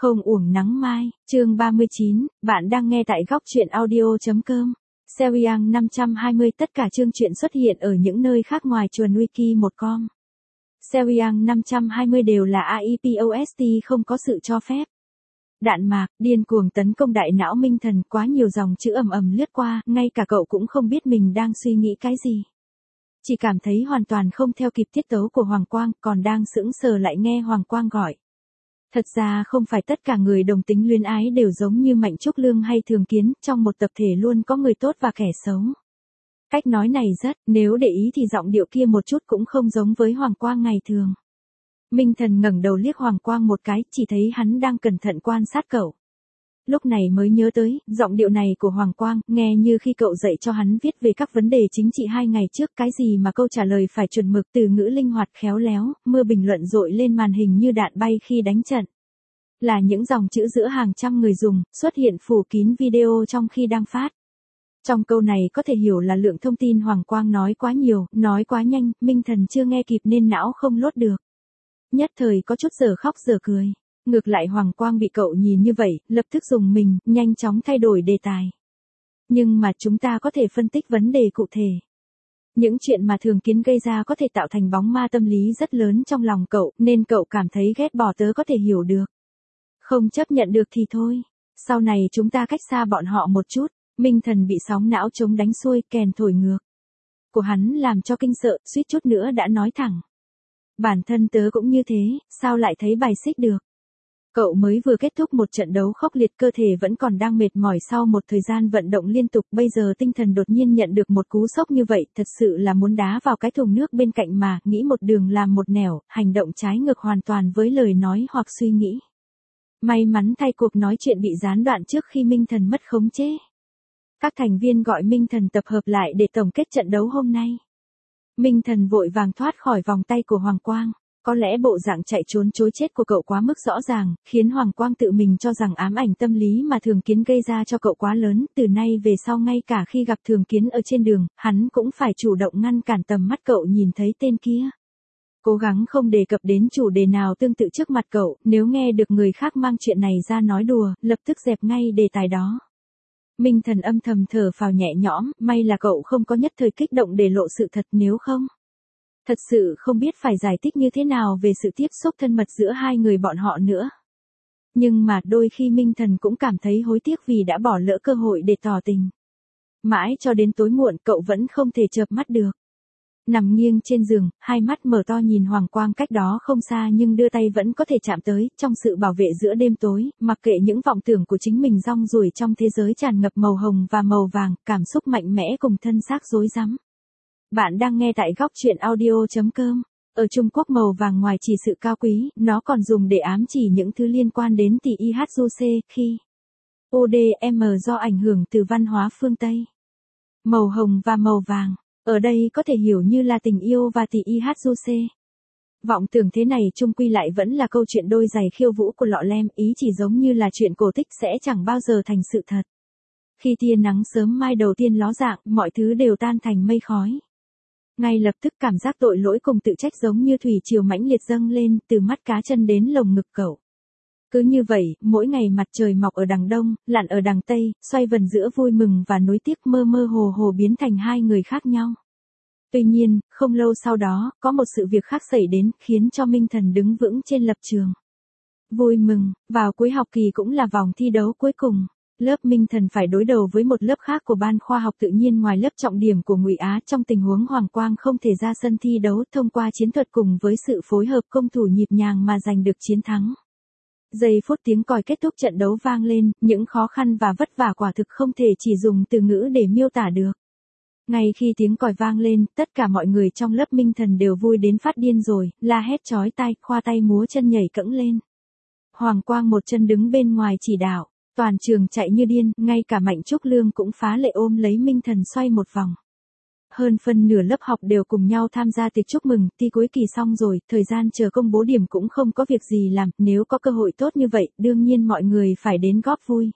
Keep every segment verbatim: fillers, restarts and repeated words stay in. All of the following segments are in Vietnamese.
Không uổng nắng mai, chương ba mươi chín, bạn đang nghe tại góc truyện audio.com. Serial năm trăm hai mươi tất cả chương truyện xuất hiện ở những nơi khác ngoài chuồn wiki một com. Serial năm trăm hai mươi đều là a i post không có sự cho phép. Đạn mạc, điên cuồng tấn công đại não Minh Thần, quá nhiều dòng chữ ầm ầm lướt qua, ngay cả cậu cũng không biết mình đang suy nghĩ cái gì. Chỉ cảm thấy hoàn toàn không theo kịp tiết tấu của Hoàng Quang, còn đang sững sờ lại nghe Hoàng Quang gọi. Thật ra không phải tất cả người đồng tính luyến ái đều giống như Mạnh Trúc Lương hay Thường Kiến, trong một tập thể luôn có người tốt và kẻ xấu. Cách nói này rất, nếu để ý thì giọng điệu kia một chút cũng không giống với Hoàng Quang ngày thường. Minh Thần ngẩng đầu liếc Hoàng Quang một cái, chỉ thấy hắn đang cẩn thận quan sát cậu. Lúc này mới nhớ tới, giọng điệu này của Hoàng Quang, nghe như khi cậu dạy cho hắn viết về các vấn đề chính trị hai ngày trước, cái gì mà câu trả lời phải chuẩn mực, từ ngữ linh hoạt khéo léo, mưa bình luận dội lên màn hình như đạn bay khi đánh trận. Là những dòng chữ giữa hàng trăm người dùng, xuất hiện phủ kín video trong khi đang phát. Trong câu này có thể hiểu là lượng thông tin Hoàng Quang nói quá nhiều, nói quá nhanh, Minh Thần chưa nghe kịp nên não không lốt được. Nhất thời có chút giờ khóc giờ cười. Ngược lại Hoàng Quang bị cậu nhìn như vậy, lập tức dùng mình, nhanh chóng thay đổi đề tài. Nhưng mà chúng ta có thể phân tích vấn đề cụ thể. Những chuyện mà Thường Kiến gây ra có thể tạo thành bóng ma tâm lý rất lớn trong lòng cậu, nên cậu cảm thấy ghét bỏ tớ có thể hiểu được. Không chấp nhận được thì thôi. Sau này chúng ta cách xa bọn họ một chút. Minh Thần bị sóng não chống đánh xuôi, kèn thổi ngược của hắn làm cho kinh sợ, suýt chút nữa đã nói thẳng. Bản thân tớ cũng như thế, sao lại thấy bài xích được. Cậu mới vừa kết thúc một trận đấu khốc liệt, cơ thể vẫn còn đang mệt mỏi sau một thời gian vận động liên tục, bây giờ tinh thần đột nhiên nhận được một cú sốc như vậy, thật sự là muốn đá vào cái thùng nước bên cạnh mà, nghĩ một đường làm một nẻo, hành động trái ngược hoàn toàn với lời nói hoặc suy nghĩ. May mắn thay cuộc nói chuyện bị gián đoạn trước khi Minh Thần mất khống chế. Các thành viên gọi Minh Thần tập hợp lại để tổng kết trận đấu hôm nay. Minh Thần vội vàng thoát khỏi vòng tay của Hoàng Quang. Có lẽ bộ dạng chạy trốn chối chết của cậu quá mức rõ ràng, khiến Hoàng Quang tự mình cho rằng ám ảnh tâm lý mà Thường Kiến gây ra cho cậu quá lớn, từ nay về sau ngay cả khi gặp Thường Kiến ở trên đường, hắn cũng phải chủ động ngăn cản tầm mắt cậu nhìn thấy tên kia. Cố gắng không đề cập đến chủ đề nào tương tự trước mặt cậu, nếu nghe được người khác mang chuyện này ra nói đùa, lập tức dẹp ngay đề tài đó. Minh Thần âm thầm thở phào nhẹ nhõm, may là cậu không có nhất thời kích động để lộ sự thật, nếu không. Thật sự không biết phải giải thích như thế nào về sự tiếp xúc thân mật giữa hai người bọn họ nữa. Nhưng mà đôi khi Minh Thần cũng cảm thấy hối tiếc vì đã bỏ lỡ cơ hội để tỏ tình. Mãi cho đến tối muộn cậu vẫn không thể chợp mắt được. Nằm nghiêng trên giường, hai mắt mở to nhìn Hoàng Quang cách đó không xa nhưng đưa tay vẫn có thể chạm tới, trong sự bảo vệ giữa đêm tối, mặc kệ những vọng tưởng của chính mình rong ruổi trong thế giới tràn ngập màu hồng và màu vàng, cảm xúc mạnh mẽ cùng thân xác rối rắm. Bạn đang nghe tại góc truyện audio.com. Ở Trung Quốc màu vàng ngoài chỉ sự cao quý, nó còn dùng để ám chỉ những thứ liên quan đến tỷ i hát du xê, khi ô đê em do ảnh hưởng từ văn hóa phương Tây. Màu hồng và màu vàng, ở đây có thể hiểu như là tình yêu và tỷ i hát du xê. Vọng tưởng thế này chung quy lại vẫn là câu chuyện đôi giày khiêu vũ của Lọ Lem, ý chỉ giống như là chuyện cổ tích sẽ chẳng bao giờ thành sự thật. Khi tia nắng sớm mai đầu tiên ló dạng, mọi thứ đều tan thành mây khói. Ngay lập tức cảm giác tội lỗi cùng tự trách giống như thủy triều mãnh liệt dâng lên, từ mắt cá chân đến lồng ngực cậu. Cứ như vậy, mỗi ngày mặt trời mọc ở đằng đông, lặn ở đằng tây, xoay vần giữa vui mừng và nối tiếc, mơ mơ hồ hồ biến thành hai người khác nhau. Tuy nhiên, không lâu sau đó, có một sự việc khác xảy đến, khiến cho Minh Thần đứng vững trên lập trường. Vui mừng, vào cuối học kỳ cũng là vòng thi đấu cuối cùng. Lớp Minh Thần phải đối đầu với một lớp khác của ban khoa học tự nhiên ngoài lớp trọng điểm của Ngụy Á, trong tình huống Hoàng Quang không thể ra sân thi đấu, thông qua chiến thuật cùng với sự phối hợp công thủ nhịp nhàng mà giành được chiến thắng. Giây phút tiếng còi kết thúc trận đấu vang lên, những khó khăn và vất vả quả thực không thể chỉ dùng từ ngữ để miêu tả được. Ngay khi tiếng còi vang lên, tất cả mọi người trong lớp Minh Thần đều vui đến phát điên rồi, la hét chói tai, khoa tay múa chân nhảy cẫng lên. Hoàng Quang một chân đứng bên ngoài chỉ đạo. Toàn trường chạy như điên, ngay cả Mạnh Trúc Lương cũng phá lệ ôm lấy Minh Thần xoay một vòng. Hơn phân nửa lớp học đều cùng nhau tham gia tiệc chúc mừng, thi cuối kỳ xong rồi, thời gian chờ công bố điểm cũng không có việc gì làm, nếu có cơ hội tốt như vậy, đương nhiên mọi người phải đến góp vui.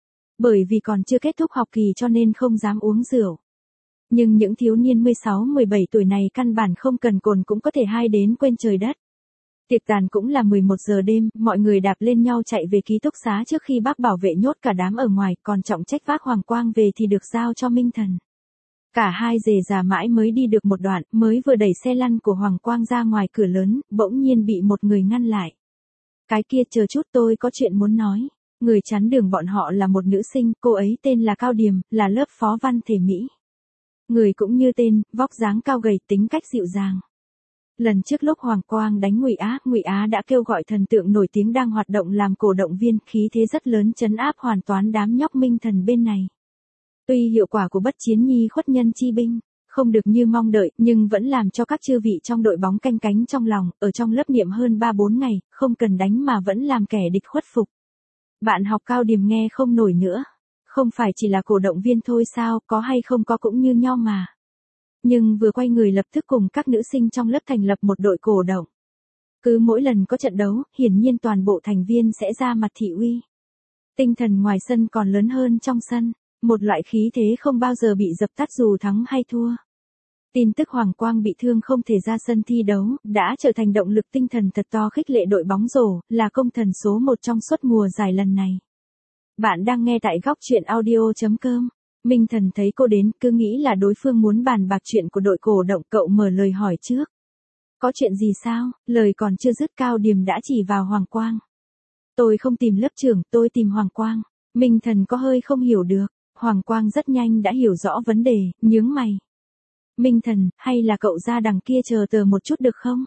Bởi vì còn chưa kết thúc học kỳ cho nên không dám uống rượu. Nhưng những thiếu niên mười sáu mười bảy tuổi này căn bản không cần cồn cũng có thể hai đến quên trời đất. Tiệc tàn cũng là mười một giờ đêm, mọi người đạp lên nhau chạy về ký túc xá trước khi bác bảo vệ nhốt cả đám ở ngoài, còn trọng trách vác Hoàng Quang về thì được giao cho Minh Thần. Cả hai dề già mãi mới đi được một đoạn, mới vừa đẩy xe lăn của Hoàng Quang ra ngoài cửa lớn, bỗng nhiên bị một người ngăn lại. Cái kia chờ chút, tôi có chuyện muốn nói. Người chắn đường bọn họ là một nữ sinh, cô ấy tên là Cao Điềm, là lớp phó văn thể Mỹ. Người cũng như tên, vóc dáng cao gầy, tính cách dịu dàng. Lần trước lúc Hoàng Quang đánh Ngụy Á, Ngụy Á đã kêu gọi thần tượng nổi tiếng đang hoạt động làm cổ động viên, khí thế rất lớn trấn áp hoàn toàn đám nhóc Minh Thần bên này. Tuy hiệu quả của bất chiến nhi khuất nhân chi binh không được như mong đợi, nhưng vẫn làm cho các chư vị trong đội bóng canh cánh trong lòng, ở trong lớp niệm hơn ba bốn ngày, không cần đánh mà vẫn làm kẻ địch khuất phục. Bạn học Cao Điềm nghe không nổi nữa. Không phải chỉ là cổ động viên thôi sao, có hay không có cũng như nhau mà. Nhưng vừa quay người lập tức cùng các nữ sinh trong lớp thành lập một đội cổ động. Cứ mỗi lần có trận đấu, hiển nhiên toàn bộ thành viên sẽ ra mặt thị uy. Tinh thần ngoài sân còn lớn hơn trong sân. Một loại khí thế không bao giờ bị dập tắt dù thắng hay thua. Tin tức Hoàng Quang bị thương không thể ra sân thi đấu, đã trở thành động lực tinh thần thật to khích lệ đội bóng rổ, là công thần số một trong suốt mùa giải lần này. Bạn đang nghe tại góc truyện audio chấm com. Minh Thần thấy cô đến, cứ nghĩ là đối phương muốn bàn bạc chuyện của đội cổ động, cậu mở lời hỏi trước. Có chuyện gì sao? Lời còn chưa dứt, Cao Điềm đã chỉ vào Hoàng Quang. Tôi không tìm lớp trưởng, tôi tìm Hoàng Quang. Minh Thần có hơi không hiểu được. Hoàng Quang rất nhanh đã hiểu rõ vấn đề, nhướng mày. Minh Thần, hay là cậu ra đằng kia chờ tờ một chút được không?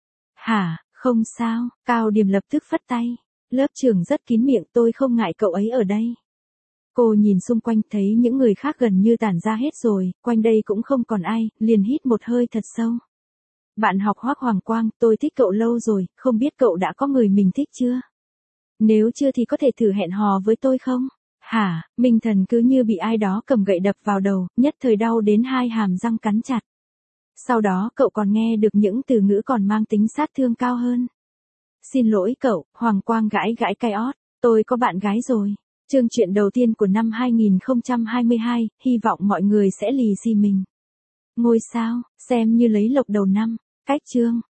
Hả, không sao, Cao Điềm lập tức phất tay. Lớp trưởng rất kín miệng, tôi không ngại cậu ấy ở đây. Cô nhìn xung quanh thấy những người khác gần như tản ra hết rồi, quanh đây cũng không còn ai, liền hít một hơi thật sâu. Bạn học Hoắc Hoàng Quang, tôi thích cậu lâu rồi, không biết cậu đã có người mình thích chưa? Nếu chưa thì có thể thử hẹn hò với tôi không? Hả, Minh Thần cứ như bị ai đó cầm gậy đập vào đầu, nhất thời đau đến hai hàm răng cắn chặt. Sau đó cậu còn nghe được những từ ngữ còn mang tính sát thương cao hơn. Xin lỗi cậu, Hoàng Quang gãi gãi cái ót, tôi có bạn gái rồi. Chương truyện đầu tiên của năm hai nghìn không trăm hai mươi hai, hy vọng mọi người sẽ lì xì mình. Ngôi sao, xem như lấy lộc đầu năm, cách chương.